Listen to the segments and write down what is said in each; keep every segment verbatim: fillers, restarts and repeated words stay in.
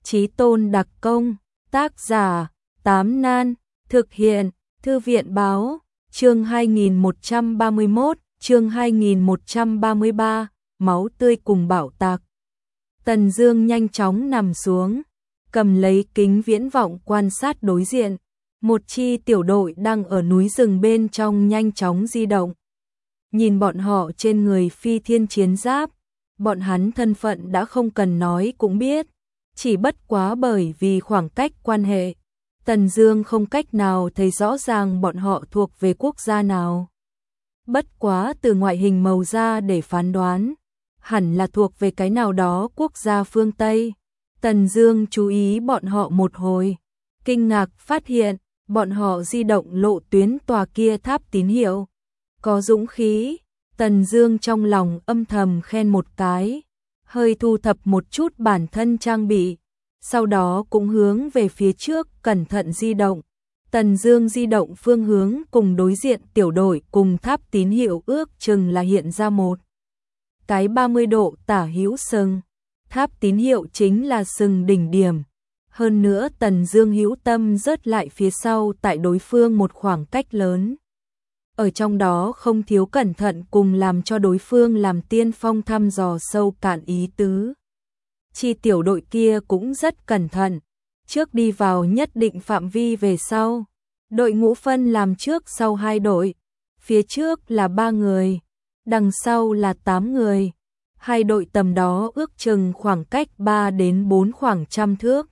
Chí tôn đặc công, tác giả, Tám Nan, thực hiện, Thư viện báo, chương hai nghìn một trăm ba mươi mốt, chương hai nghìn một trăm ba mươi ba, máu tươi cùng bảo tạc. Tần Dương nhanh chóng nằm xuống, cầm lấy kính viễn vọng quan sát đối diện. Một chi tiểu đội đang ở núi rừng bên trong nhanh chóng di động. Nhìn bọn họ trên người phi thiên chiến giáp, bọn hắn thân phận đã không cần nói cũng biết, chỉ bất quá bởi vì khoảng cách quan hệ, Tần Dương không cách nào thấy rõ ràng bọn họ thuộc về quốc gia nào. Bất quá từ ngoại hình màu da để phán đoán, hẳn là thuộc về cái nào đó quốc gia phương Tây. Tần Dương chú ý bọn họ một hồi, kinh ngạc phát hiện, bọn họ di động lộ tuyến tòa kia tháp tín hiệu. Có dũng khí, Tần Dương trong lòng âm thầm khen một cái, hơi thu thập một chút bản thân trang bị, sau đó cũng hướng về phía trước cẩn thận di động. Tần Dương di động phương hướng cùng đối diện tiểu đội cùng tháp tín hiệu ước chừng là hiện ra một cái ba mươi độ tả hữu sừng. Tháp tín hiệu chính là sừng đỉnh điểm. Hơn nữa Tần Dương hữu tâm rớt lại phía sau tại đối phương một khoảng cách lớn. Ở trong đó không thiếu cẩn thận cùng làm cho đối phương làm tiên phong thăm dò sâu cạn ý tứ. Chi tiểu đội kia cũng rất cẩn thận, trước đi vào nhất định phạm vi về sau. Đội ngũ phân làm trước sau hai đội, phía trước là ba người, đằng sau là tám người. Hai đội tầm đó ước chừng khoảng cách ba đến bốn khoảng trăm thước.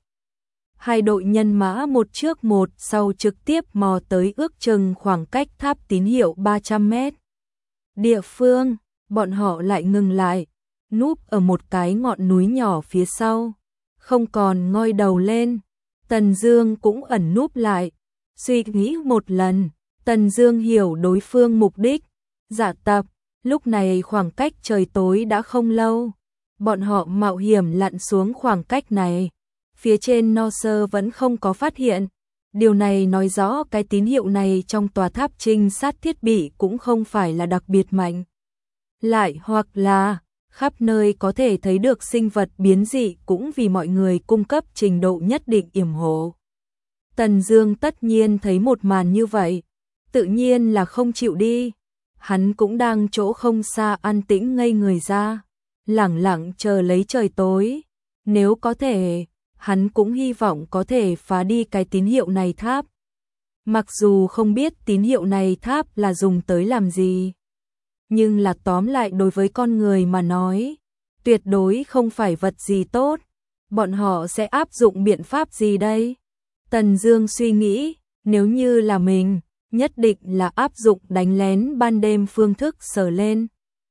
Hai đội nhân mã một trước một sau trực tiếp mò tới ước chừng khoảng cách tháp tín hiệu ba trăm mét. Địa phương, bọn họ lại ngừng lại, núp ở một cái ngọn núi nhỏ phía sau, không còn ngoi đầu lên. Tần Dương cũng ẩn núp lại, suy nghĩ một lần, Tần Dương hiểu đối phương mục đích, giả tập. Lúc này khoảng cách trời tối đã không lâu, bọn họ mạo hiểm lặn xuống khoảng cách này. Phía trên no sơ vẫn không có phát hiện. Điều này nói rõ cái tín hiệu này trong tòa tháp trinh sát thiết bị cũng không phải là đặc biệt mạnh. Lại hoặc là, khắp nơi có thể thấy được sinh vật biến dị cũng vì mọi người cung cấp trình độ nhất định yểm hộ. Tần Dương tất nhiên thấy một màn như vậy, tự nhiên là không chịu đi. Hắn cũng đang chỗ không xa an tĩnh ngây người ra, lẳng lặng chờ lấy trời tối. Nếu có thể, hắn cũng hy vọng có thể phá đi cái tín hiệu này tháp. Mặc dù không biết tín hiệu này tháp là dùng tới làm gì, nhưng là tóm lại đối với con người mà nói, tuyệt đối không phải vật gì tốt. Bọn họ sẽ áp dụng biện pháp gì đây? Tần Dương suy nghĩ, nếu như là mình, nhất định là áp dụng đánh lén ban đêm phương thức sờ lên.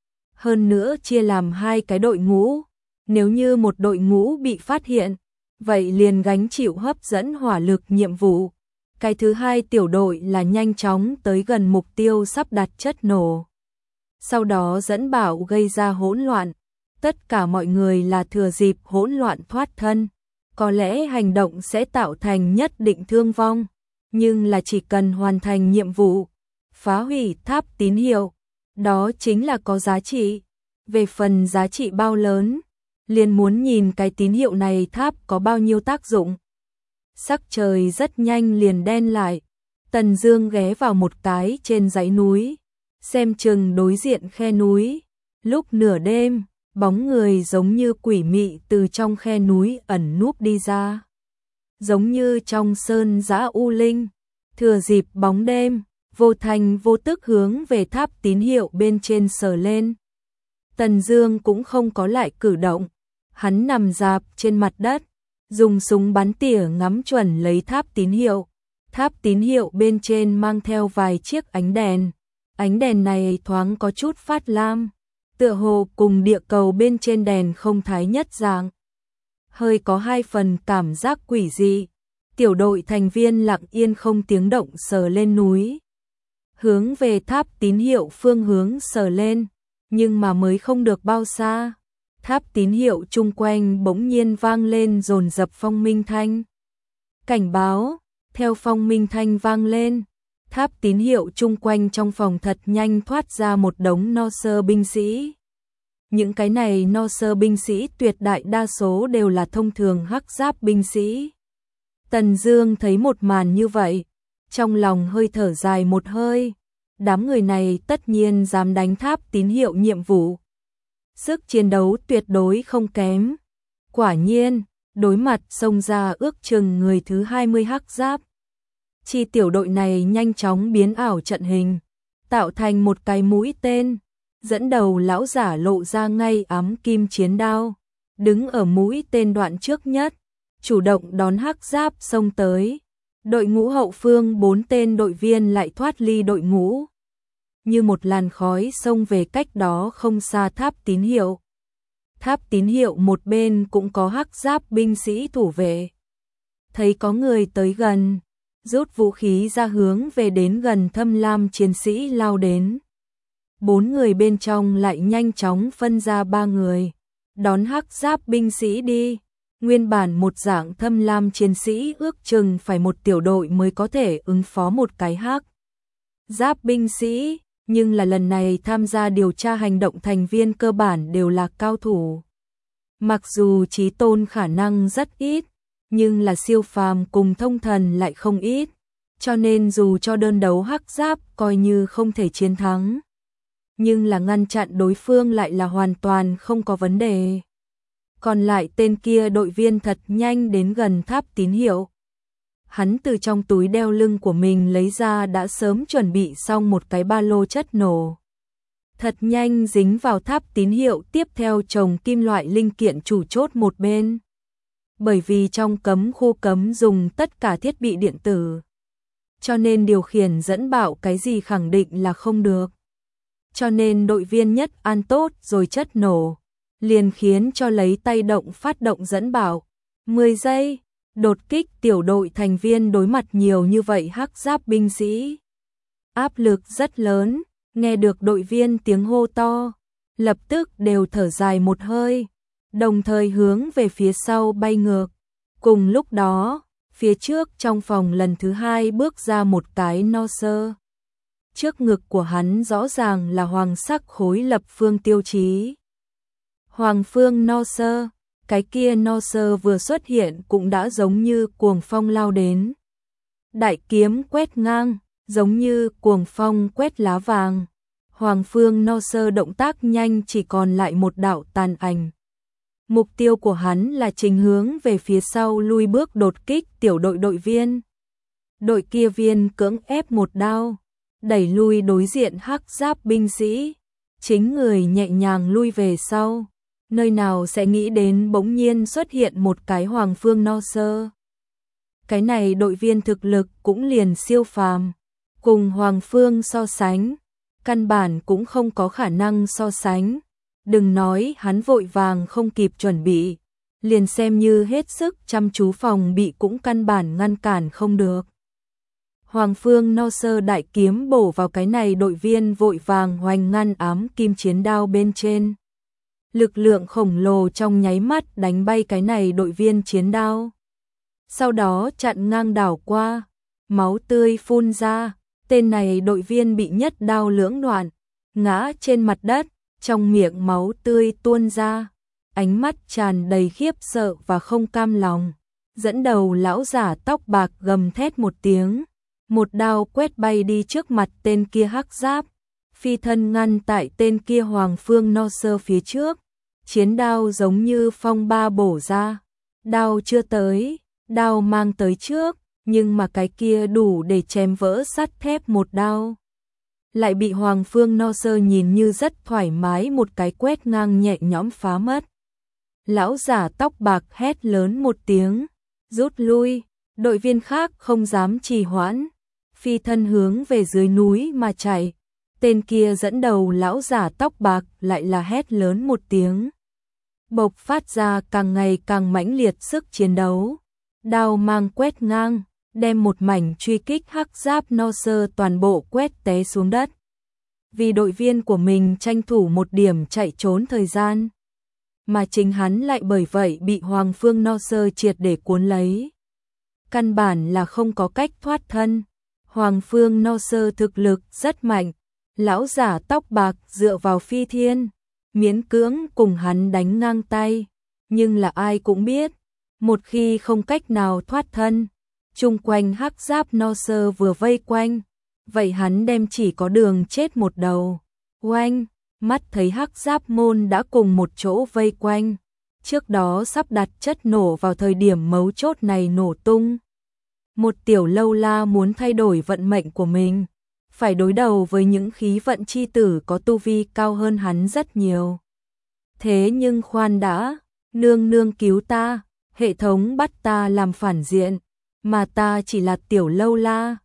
Hơn nữa chia làm hai cái đội ngũ, nếu như một đội ngũ bị phát hiện, vậy liền gánh chịu hấp dẫn hỏa lực nhiệm vụ. Cái thứ hai tiểu đội là nhanh chóng tới gần mục tiêu sắp đặt chất nổ. Sau đó dẫn bảo gây ra hỗn loạn, tất cả mọi người là thừa dịp hỗn loạn thoát thân. Có lẽ hành động sẽ tạo thành nhất định thương vong, nhưng là chỉ cần hoàn thành nhiệm vụ, phá hủy tháp tín hiệu, đó chính là có giá trị. Về phần giá trị bao lớn, liền muốn nhìn cái tín hiệu này tháp có bao nhiêu tác dụng. Sắc trời rất nhanh liền đen lại, Tần Dương ghé vào một cái trên dãy núi, xem chừng đối diện khe núi. Lúc nửa đêm, bóng người giống như quỷ mị từ trong khe núi ẩn núp đi ra. Giống như trong sơn dã u linh, thừa dịp bóng đêm, vô thành vô tức hướng về tháp tín hiệu bên trên sờ lên. Tần Dương cũng không có lại cử động, hắn nằm rạp trên mặt đất, dùng súng bắn tỉa ngắm chuẩn lấy tháp tín hiệu. Tháp tín hiệu bên trên mang theo vài chiếc ánh đèn, ánh đèn này thoáng có chút phát lam, tựa hồ cùng địa cầu bên trên đèn không thái nhất dạng, hơi có hai phần cảm giác quỷ dị. Tiểu đội thành viên lặng yên không tiếng động sờ lên núi, hướng về tháp tín hiệu phương hướng sờ lên, nhưng mà mới không được bao xa, tháp tín hiệu chung quanh bỗng nhiên vang lên dồn dập phong minh thanh. Cảnh báo, theo phong minh thanh vang lên, tháp tín hiệu chung quanh trong phòng thật nhanh thoát ra một đống no sơ binh sĩ. Những cái này no sơ binh sĩ tuyệt đại đa số đều là thông thường hắc giáp binh sĩ. Tần Dương thấy một màn như vậy, trong lòng hơi thở dài một hơi, đám người này tất nhiên dám đánh tháp tín hiệu nhiệm vụ. Sức chiến đấu tuyệt đối không kém. Quả nhiên, đối mặt xông ra ước chừng người thứ hai mươi hắc giáp. Chi tiểu đội này nhanh chóng biến ảo trận hình, tạo thành một cái mũi tên, dẫn đầu lão giả lộ ra ngay ám kim chiến đao, đứng ở mũi tên đoạn trước nhất, chủ động đón hắc giáp xông tới. Đội ngũ hậu phương bốn tên đội viên lại thoát ly đội ngũ, như một làn khói xông về cách đó không xa tháp tín hiệu. Tháp tín hiệu một bên cũng có hắc giáp binh sĩ thủ vệ. Thấy có người tới gần, rút vũ khí ra hướng về đến gần Thâm Lam chiến sĩ lao đến. Bốn người bên trong lại nhanh chóng phân ra ba người, đón hắc giáp binh sĩ đi. Nguyên bản một dạng Thâm Lam chiến sĩ ước chừng phải một tiểu đội mới có thể ứng phó một cái hắc giáp binh sĩ, nhưng là lần này tham gia điều tra hành động thành viên cơ bản đều là cao thủ. Mặc dù trí tôn khả năng rất ít, nhưng là siêu phàm cùng thông thần lại không ít, cho nên dù cho đơn đấu hắc giáp coi như không thể chiến thắng, nhưng là ngăn chặn đối phương lại là hoàn toàn không có vấn đề. Còn lại tên kia đội viên thật nhanh đến gần tháp tín hiệu. Hắn từ trong túi đeo lưng của mình lấy ra đã sớm chuẩn bị xong một cái ba lô chất nổ. Thật nhanh dính vào tháp tín hiệu, tiếp theo trồng kim loại linh kiện chủ chốt một bên. Bởi vì trong cấm khu cấm dùng tất cả thiết bị điện tử, cho nên điều khiển dẫn bạo cái gì khẳng định là không được. Cho nên đội viên nhất an tốt rồi chất nổ, liền khiến cho lấy tay động phát động dẫn bạo. mười giây, đột kích tiểu đội thành viên đối mặt nhiều như vậy hắc giáp binh sĩ. Áp lực rất lớn, nghe được đội viên tiếng hô to, lập tức đều thở dài một hơi, đồng thời hướng về phía sau bay ngược. Cùng lúc đó, phía trước trong phòng lần thứ hai bước ra một cái no sơ. Trước ngực của hắn rõ ràng là hoàng sắc khối lập phương tiêu chí. Hoàng phương no sơ, cái kia no sơ vừa xuất hiện cũng đã giống như cuồng phong lao đến. Đại kiếm quét ngang, giống như cuồng phong quét lá vàng. Hoàng phương no sơ động tác nhanh, chỉ còn lại một đạo tàn ảnh. Mục tiêu của hắn là trình hướng về phía sau lui bước đột kích tiểu đội đội viên. Đội kia viên cưỡng ép một đao, đẩy lui đối diện hắc giáp binh sĩ, chính người nhẹ nhàng lui về sau. Nơi nào sẽ nghĩ đến bỗng nhiên xuất hiện một cái hoàng phương no sơ. Cái này đội viên thực lực cũng liền siêu phàm, cùng hoàng phương so sánh, căn bản cũng không có khả năng so sánh. Đừng nói hắn vội vàng không kịp chuẩn bị, liền xem như hết sức chăm chú phòng bị cũng căn bản ngăn cản không được. Hoàng phương no sơ đại kiếm bổ vào cái này đội viên vội vàng hoành ngăn ám kim chiến đao bên trên. Lực lượng khổng lồ trong nháy mắt đánh bay cái này đội viên chiến đao. Sau đó chặn ngang đảo qua, máu tươi phun ra, tên này đội viên bị nhất đao lưỡng đoạn, ngã trên mặt đất, trong miệng máu tươi tuôn ra, ánh mắt tràn đầy khiếp sợ và không cam lòng. Dẫn đầu lão giả tóc bạc gầm thét một tiếng, một đao quét bay đi trước mặt tên kia hắc giáp, phi thân ngăn tại tên kia hoàng phương no sơ phía trước. Chiến đao giống như phong ba bổ ra, đao chưa tới, đao mang tới trước, nhưng mà cái kia đủ để chém vỡ sắt thép một đao. Lại bị hoàng phương no sơ nhìn như rất thoải mái một cái quét ngang nhẹ nhõm phá mất. Lão giả tóc bạc hét lớn một tiếng, rút lui, đội viên khác không dám trì hoãn, phi thân hướng về dưới núi mà chạy. Tên kia dẫn đầu lão giả tóc bạc lại là hét lớn một tiếng, bộc phát ra càng ngày càng mãnh liệt sức chiến đấu. Đao mang quét ngang, đem một mảnh truy kích hắc giáp no sơ toàn bộ quét té xuống đất. Vì đội viên của mình tranh thủ một điểm chạy trốn thời gian, mà chính hắn lại bởi vậy bị hoàng phương no sơ triệt để cuốn lấy. Căn bản là không có cách thoát thân. Hoàng phương no sơ thực lực rất mạnh, lão giả tóc bạc dựa vào phi thiên, miễn cưỡng cùng hắn đánh ngang tay, nhưng là ai cũng biết, một khi không cách nào thoát thân, chung quanh hắc giáp no sơ vừa vây quanh, vậy hắn đem chỉ có đường chết một đầu. Oanh, mắt thấy hắc giáp môn đã cùng một chỗ vây quanh, trước đó sắp đặt chất nổ vào thời điểm mấu chốt này nổ tung. Một tiểu lâu la muốn thay đổi vận mệnh của mình, phải đối đầu với những khí vận chi tử có tu vi cao hơn hắn rất nhiều. Thế nhưng khoan đã, nương nương cứu ta, hệ thống bắt ta làm phản diện, mà ta chỉ là tiểu lâu la,